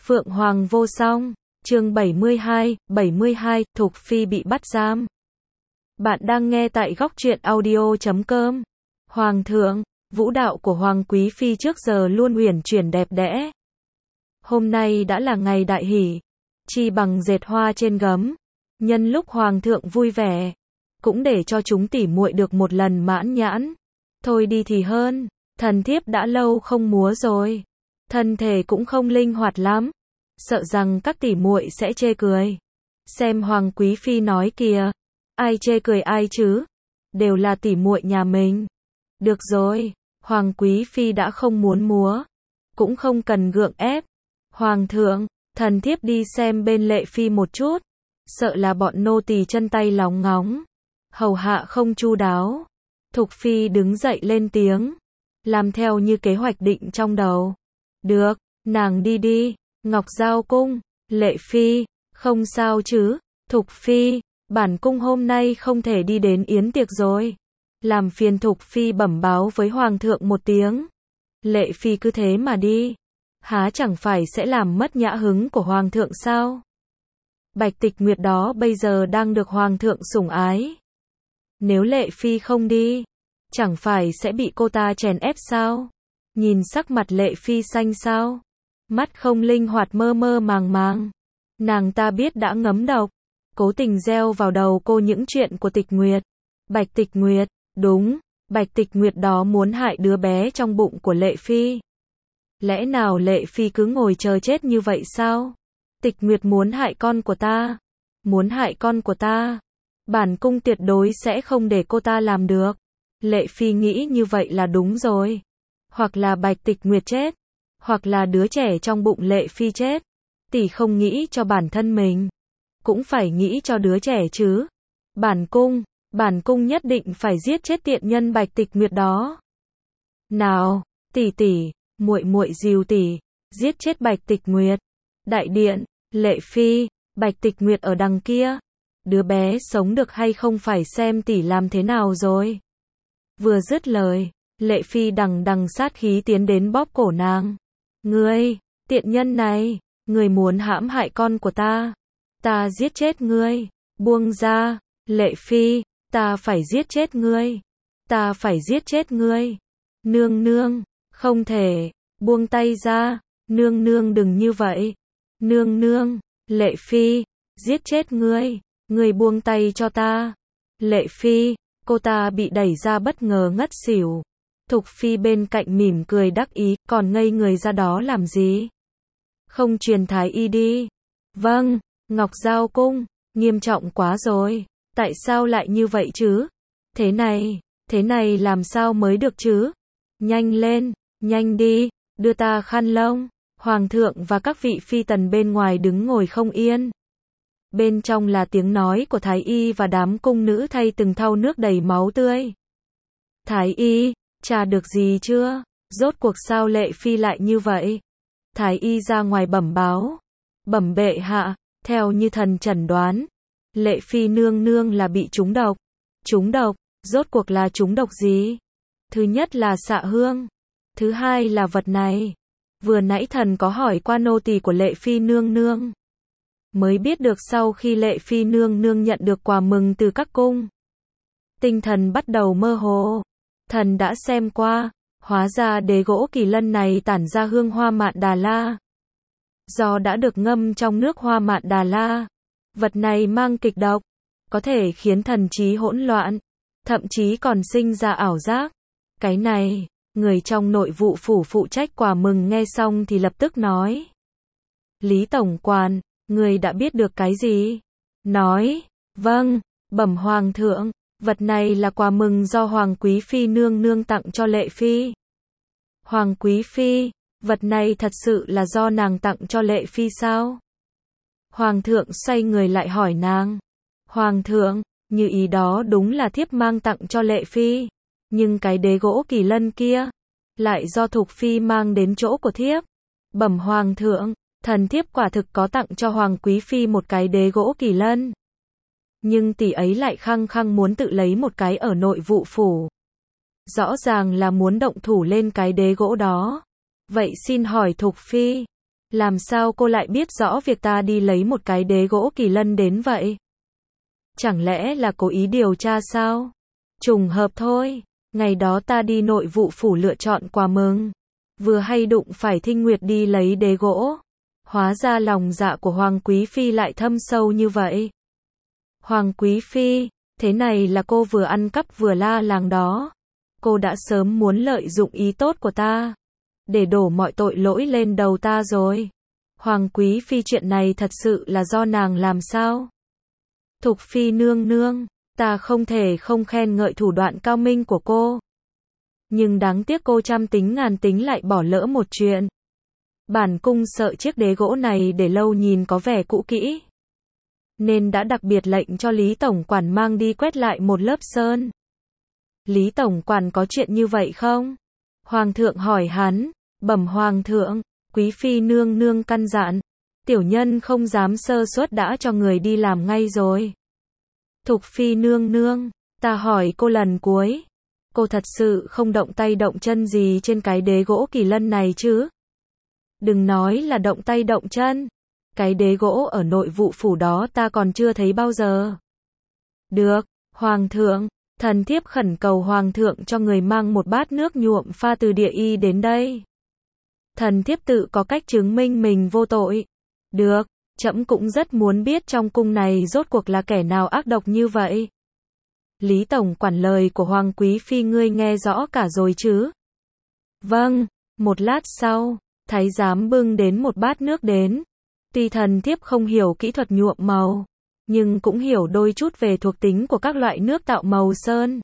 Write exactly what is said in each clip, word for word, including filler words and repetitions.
Phượng Hoàng vô song, chương bảy mươi hai, bảy mươi hai, Thục Phi bị bắt giam. Bạn đang nghe tại góc truyện audio chấm com. Hoàng thượng, vũ đạo của Hoàng Quý Phi trước giờ luôn uyển chuyển đẹp đẽ. Hôm nay đã là ngày đại hỷ, chi bằng dệt hoa trên gấm. Nhân lúc Hoàng thượng vui vẻ, cũng để cho chúng tỉ muội được một lần mãn nhãn. Thôi đi thì hơn, thần thiếp đã lâu không múa rồi. Thân thể cũng không linh hoạt lắm, sợ rằng các tỉ muội sẽ chê cười. Xem Hoàng Quý Phi nói kìa, ai chê cười ai chứ? Đều là tỉ muội nhà mình. Được rồi, Hoàng Quý Phi đã không muốn múa, cũng không cần gượng ép. Hoàng thượng, thần thiếp đi xem bên Lệ Phi một chút, sợ là bọn nô tỳ chân tay lóng ngóng, hầu hạ không chu đáo. Thục Phi đứng dậy lên tiếng, làm theo như kế hoạch định trong đầu. Được, nàng đi đi. Ngọc Giao cung, Lệ Phi, không sao chứ? Thục Phi, bản cung hôm nay không thể đi đến yến tiệc rồi. Làm phiền Thục Phi bẩm báo với Hoàng thượng một tiếng. Lệ Phi cứ thế mà đi, há chẳng phải sẽ làm mất nhã hứng của Hoàng thượng sao? Bạch Tịch Nguyệt đó bây giờ đang được Hoàng thượng sủng ái. Nếu Lệ Phi không đi, chẳng phải sẽ bị cô ta chèn ép sao? Nhìn sắc mặt Lệ Phi xanh xao, mắt không linh hoạt mơ mơ màng màng. Nàng ta biết đã ngấm độc, cố tình gieo vào đầu cô những chuyện của Tịch Nguyệt. Bạch Tịch Nguyệt, đúng, Bạch Tịch Nguyệt đó muốn hại đứa bé trong bụng của Lệ Phi. Lẽ nào Lệ Phi cứ ngồi chờ chết như vậy sao? Tịch Nguyệt muốn hại con của ta, muốn hại con của ta. Bản cung tuyệt đối sẽ không để cô ta làm được. Lệ Phi nghĩ như vậy là đúng rồi. Hoặc là Bạch Tịch Nguyệt chết, hoặc là đứa trẻ trong bụng Lệ Phi chết. Tỷ không nghĩ cho bản thân mình, cũng phải nghĩ cho đứa trẻ chứ. Bản cung, bản cung nhất định phải giết chết tiện nhân Bạch Tịch Nguyệt đó. Nào, tỷ tỷ, muội muội dìu tỷ, giết chết Bạch Tịch Nguyệt. Đại điện, Lệ Phi, Bạch Tịch Nguyệt ở đằng kia. Đứa bé sống được hay không phải xem tỷ làm thế nào rồi. Vừa dứt lời, Lệ Phi đằng đằng sát khí tiến đến bóp cổ nàng. Ngươi, tiện nhân này, ngươi muốn hãm hại con của ta. Ta giết chết ngươi. Buông ra, Lệ Phi, ta phải giết chết ngươi. Ta phải giết chết ngươi. Nương nương, không thể, buông tay ra. Nương nương đừng như vậy. Nương nương, Lệ Phi, giết chết ngươi. Ngươi buông tay cho ta. Lệ Phi, cô ta bị đẩy ra bất ngờ ngất xỉu. Thục Phi bên cạnh mỉm cười đắc ý, còn ngây người ra đó làm gì? Không truyền thái y đi. Vâng, Ngọc Giao cung, nghiêm trọng quá rồi. Tại sao lại như vậy chứ? Thế này, thế này làm sao mới được chứ? Nhanh lên, nhanh đi, đưa ta khăn lông. Hoàng thượng và các vị phi tần bên ngoài đứng ngồi không yên. Bên trong là tiếng nói của thái y và đám cung nữ thay từng thau nước đầy máu tươi. Thái y, tra được gì chưa? Rốt cuộc sao Lệ Phi lại như vậy? Thái y ra ngoài bẩm báo. Bẩm bệ hạ, theo như thần chẩn đoán, Lệ Phi nương nương là bị trúng độc. Trúng độc, rốt cuộc là trúng độc gì? Thứ nhất là xạ hương. Thứ hai là vật này. Vừa nãy thần có hỏi qua nô tỳ của Lệ Phi nương nương, mới biết được sau khi Lệ Phi nương nương nhận được quà mừng từ các cung, tinh thần bắt đầu mơ hồ. Thần đã xem qua, hóa ra đế gỗ kỳ lân này tản ra hương hoa mạn Đà La. Do đã được ngâm trong nước hoa mạn Đà La, vật này mang kịch độc, có thể khiến thần trí hỗn loạn, thậm chí còn sinh ra ảo giác. Cái này, người trong nội vụ phủ phụ trách quà mừng nghe xong thì lập tức nói. Lý Tổng Quản, người đã biết được cái gì? Nói, vâng, bẩm Hoàng thượng, vật này là quà mừng do Hoàng Quý Phi nương nương tặng cho Lệ Phi. Hoàng Quý Phi, vật này thật sự là do nàng tặng cho Lệ Phi sao? Hoàng thượng xoay người lại hỏi nàng. Hoàng thượng, như ý đó đúng là thiếp mang tặng cho Lệ Phi. Nhưng cái đế gỗ kỳ lân kia, lại do Thục Phi mang đến chỗ của thiếp. Bẩm Hoàng thượng, thần thiếp quả thực có tặng cho Hoàng Quý Phi một cái đế gỗ kỳ lân. Nhưng tỷ ấy lại khăng khăng muốn tự lấy một cái ở nội vụ phủ. Rõ ràng là muốn động thủ lên cái đế gỗ đó. Vậy xin hỏi Thục Phi, Làm sao cô lại biết rõ việc ta đi lấy một cái đế gỗ kỳ lân đến vậy? Chẳng lẽ là cố ý điều tra sao? Trùng hợp thôi, ngày đó ta đi nội vụ phủ lựa chọn quà mừng. Vừa hay đụng phải Thinh Nguyệt đi lấy đế gỗ. Hóa ra lòng dạ của Hoàng Quý Phi lại thâm sâu như vậy. Hoàng Quý Phi, thế này là cô vừa ăn cắp vừa la làng đó. Cô đã sớm muốn lợi dụng ý tốt của ta, để đổ mọi tội lỗi lên đầu ta rồi. Hoàng Quý Phi, chuyện này thật sự là do nàng làm sao? Thục Phi nương nương, ta không thể không khen ngợi thủ đoạn cao minh của cô. Nhưng đáng tiếc cô trăm tính ngàn tính lại bỏ lỡ một chuyện. Bản cung sợ chiếc đế gỗ này để lâu nhìn có vẻ cũ kỹ, nên đã đặc biệt lệnh cho Lý Tổng Quản mang đi quét lại một lớp sơn. Lý Tổng Quản có chuyện như vậy không? Hoàng thượng hỏi hắn. Bẩm Hoàng thượng, Quý Phi nương nương căn dặn, tiểu nhân không dám sơ suất đã cho người đi làm ngay rồi. Thục Phi nương nương, ta hỏi cô lần cuối, cô thật sự không động tay động chân gì trên cái đế gỗ kỳ lân này chứ? Đừng nói là động tay động chân, cái đế gỗ ở nội vụ phủ đó ta còn chưa thấy bao giờ. Được, Hoàng thượng, thần thiếp khẩn cầu Hoàng thượng cho người mang một bát nước nhuộm pha từ địa y đến đây. Thần thiếp tự có cách chứng minh mình vô tội. Được, trẫm cũng rất muốn biết trong cung này rốt cuộc là kẻ nào ác độc như vậy. Lý Tổng Quản, lời của Hoàng Quý Phi ngươi nghe rõ cả rồi chứ? Vâng, một lát sau, thái giám bưng đến một bát nước đến. Tuy thần thiếp không hiểu kỹ thuật nhuộm màu, nhưng cũng hiểu đôi chút về thuộc tính của các loại nước tạo màu sơn.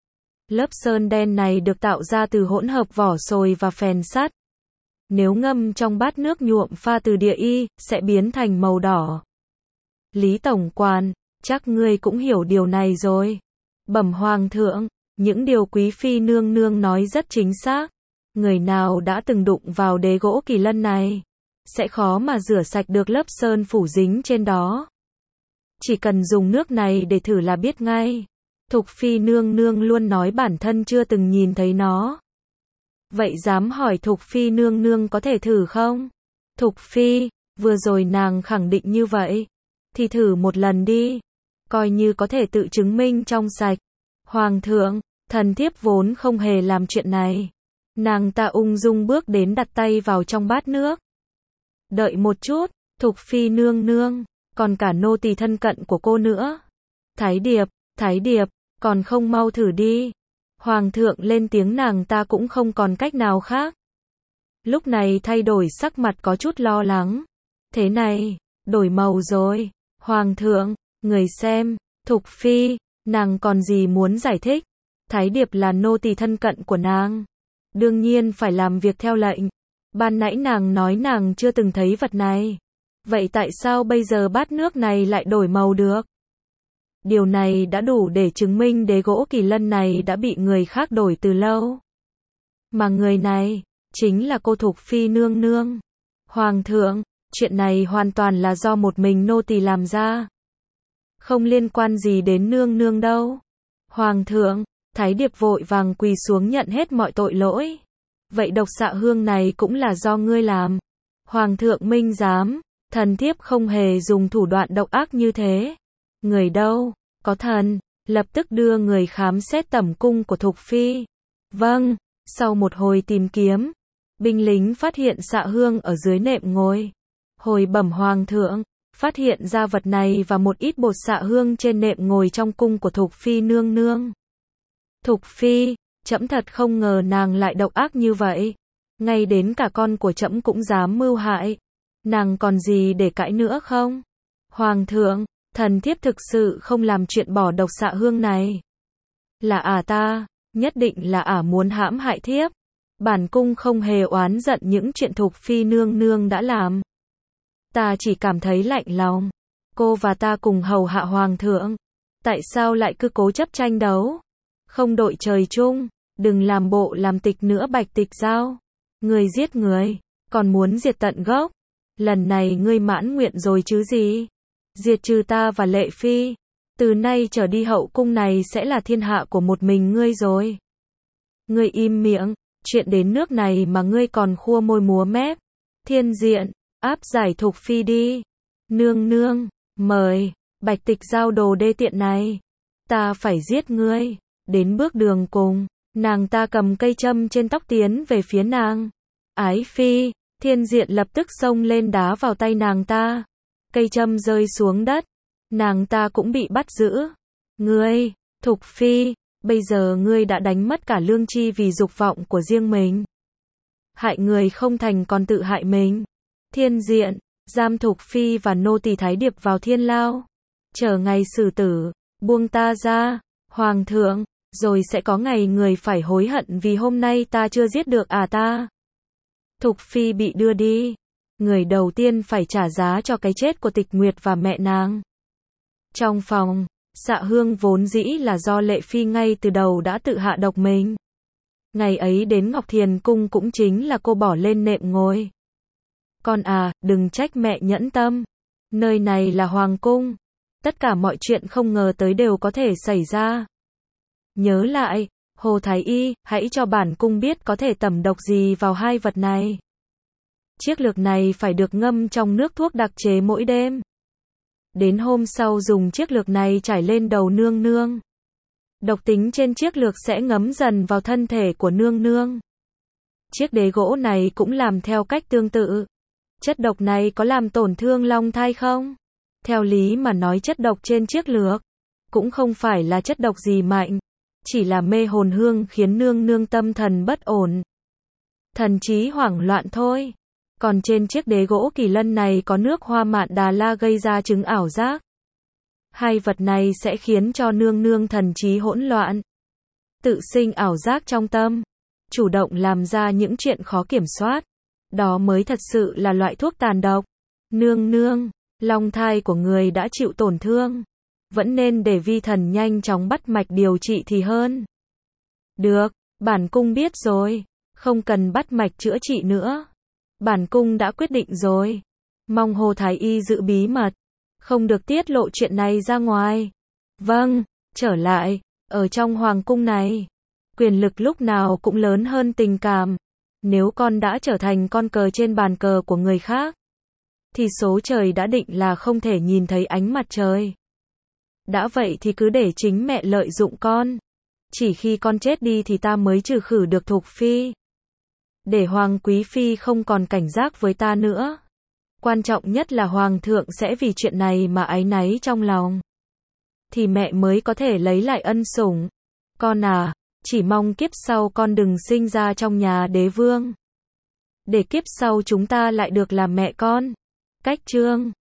Lớp sơn đen này được tạo ra từ hỗn hợp vỏ sồi và phèn sắt. Nếu ngâm trong bát nước nhuộm pha từ địa y, sẽ biến thành màu đỏ. Lý Tổng Quản, chắc ngươi cũng hiểu điều này rồi. Bẩm Hoàng thượng, những điều Quý Phi nương nương nói rất chính xác. Người nào đã từng đụng vào đế gỗ kỳ lân này, sẽ khó mà rửa sạch được lớp sơn phủ dính trên đó. Chỉ cần dùng nước này để thử là biết ngay. Thục Phi nương nương luôn nói bản thân chưa từng nhìn thấy nó. Vậy dám hỏi Thục Phi nương nương có thể thử không? Thục Phi, vừa rồi nàng khẳng định như vậy, thì thử một lần đi, coi như có thể tự chứng minh trong sạch. Hoàng thượng, thần thiếp vốn không hề làm chuyện này. Nàng ta ung dung bước đến đặt tay vào trong bát nước. Đợi một chút, Thục Phi nương nương, còn cả nô tỳ thân cận của cô nữa. Thái Điệp, Thái Điệp, còn không mau thử đi. Hoàng thượng lên tiếng, nàng ta cũng không còn cách nào khác. Lúc này thay đổi sắc mặt có chút lo lắng. Thế này, đổi màu rồi. Hoàng thượng, người xem, Thục Phi, nàng còn gì muốn giải thích. Thái Điệp là nô tỳ thân cận của nàng, đương nhiên phải làm việc theo lệnh. Ban nãy nàng nói nàng chưa từng thấy vật này. Vậy tại sao bây giờ bát nước này lại đổi màu được? Điều này đã đủ để chứng minh đế gỗ kỳ lân này đã bị người khác đổi từ lâu. Mà người này, chính là cô Thục Phi nương nương. Hoàng thượng, chuyện này hoàn toàn là do một mình nô tỳ làm ra. Không liên quan gì đến nương nương đâu. Hoàng thượng, Thái Điệp vội vàng quỳ xuống nhận hết mọi tội lỗi. Vậy độc xạ hương này cũng là do ngươi làm. Hoàng thượng minh giám, thần thiếp không hề dùng thủ đoạn độc ác như thế. Người đâu? Có thần, lập tức đưa người khám xét tẩm cung của Thục Phi. Vâng, sau một hồi tìm kiếm, binh lính phát hiện xạ hương ở dưới nệm ngồi. Hồi bẩm Hoàng thượng, phát hiện ra vật này và một ít bột xạ hương trên nệm ngồi trong cung của Thục Phi nương nương. Thục Phi, trẫm thật không ngờ nàng lại độc ác như vậy. Ngay đến cả con của trẫm cũng dám mưu hại. Nàng còn gì để cãi nữa không? Hoàng thượng, thần thiếp thực sự không làm chuyện bỏ độc xạ hương này. Là ả à ta, nhất định là ả à muốn hãm hại thiếp. Bản cung không hề oán giận những chuyện Thục Phi nương nương đã làm. Ta chỉ cảm thấy lạnh lòng. Cô và ta cùng hầu hạ Hoàng thượng. Tại sao lại cứ cố chấp tranh đấu? Không đội trời chung, đừng làm bộ làm tịch nữa Bạch Tịch Giao. Người giết người, còn muốn diệt tận gốc. Lần này ngươi mãn nguyện rồi chứ gì? Diệt trừ ta và Lệ Phi. Từ nay trở đi hậu cung này sẽ là thiên hạ của một mình ngươi rồi. Ngươi im miệng, chuyện đến nước này mà ngươi còn khua môi múa mép. Thiên Diện, áp giải Thục Phi đi. Nương nương, mời, Bạch Tịch giao đồ đê tiện này. Ta phải giết ngươi. Đến bước đường cùng, nàng ta cầm cây châm trên tóc tiến về phía nàng. Ái Phi, Thiên Diện lập tức xông lên đá vào tay nàng ta. Cây châm rơi xuống đất. Nàng ta cũng bị bắt giữ. Ngươi, Thục Phi, bây giờ ngươi đã đánh mất cả lương tri vì dục vọng của riêng mình. Hại người không thành còn tự hại mình. Thiên Diện, giam Thục Phi và nô tỳ Thái Điệp vào thiên lao. Chờ ngày xử tử, buông ta ra, Hoàng thượng, rồi sẽ có ngày người phải hối hận vì hôm nay ta chưa giết được à ta. Thục Phi bị đưa đi. Người đầu tiên phải trả giá cho cái chết của Tịch Nguyệt và mẹ nàng. Trong phòng, Xạ Hương vốn dĩ là do Lệ Phi ngay từ đầu đã tự hạ độc mình. Ngày ấy đến Ngọc Thiền Cung cũng chính là cô bỏ lên nệm ngồi. Con à, đừng trách mẹ nhẫn tâm. Nơi này là Hoàng Cung. Tất cả mọi chuyện không ngờ tới đều có thể xảy ra. Nhớ lại, Hồ Thái Y, hãy cho bản cung biết có thể tẩm độc gì vào hai vật này. Chiếc lược này phải được ngâm trong nước thuốc đặc chế mỗi đêm. Đến hôm sau dùng chiếc lược này trải lên đầu nương nương. Độc tính trên chiếc lược sẽ ngấm dần vào thân thể của nương nương. Chiếc đế gỗ này cũng làm theo cách tương tự. Chất độc này có làm tổn thương long thai không? Theo lý mà nói chất độc trên chiếc lược cũng không phải là chất độc gì mạnh, chỉ là mê hồn hương khiến nương nương tâm thần bất ổn, thần trí hoảng loạn thôi. Còn trên chiếc đế gỗ kỳ lân này có nước hoa mạn đà la gây ra chứng ảo giác. Hai vật này sẽ khiến cho nương nương thần trí hỗn loạn, tự sinh ảo giác trong tâm, chủ động làm ra những chuyện khó kiểm soát. Đó mới thật sự là loại thuốc tàn độc. Nương nương, long thai của người đã chịu tổn thương. Vẫn nên để vi thần nhanh chóng bắt mạch điều trị thì hơn. Được, bản cung biết rồi. Không cần bắt mạch chữa trị nữa. Bản cung đã quyết định rồi. Mong Hồ Thái Y giữ bí mật. Không được tiết lộ chuyện này ra ngoài. Vâng, trở lại. Ở trong Hoàng Cung này, quyền lực lúc nào cũng lớn hơn tình cảm. Nếu con đã trở thành con cờ trên bàn cờ của người khác, thì số trời đã định là không thể nhìn thấy ánh mặt trời. Đã vậy thì cứ để chính mẹ lợi dụng con. Chỉ khi con chết đi thì ta mới trừ khử được Thục Phi. Để Hoàng Quý Phi không còn cảnh giác với ta nữa. Quan trọng nhất là Hoàng thượng sẽ vì chuyện này mà áy náy trong lòng. Thì mẹ mới có thể lấy lại ân sủng. Con à, chỉ mong kiếp sau con đừng sinh ra trong nhà đế vương. Để kiếp sau chúng ta lại được làm mẹ con. Cách chương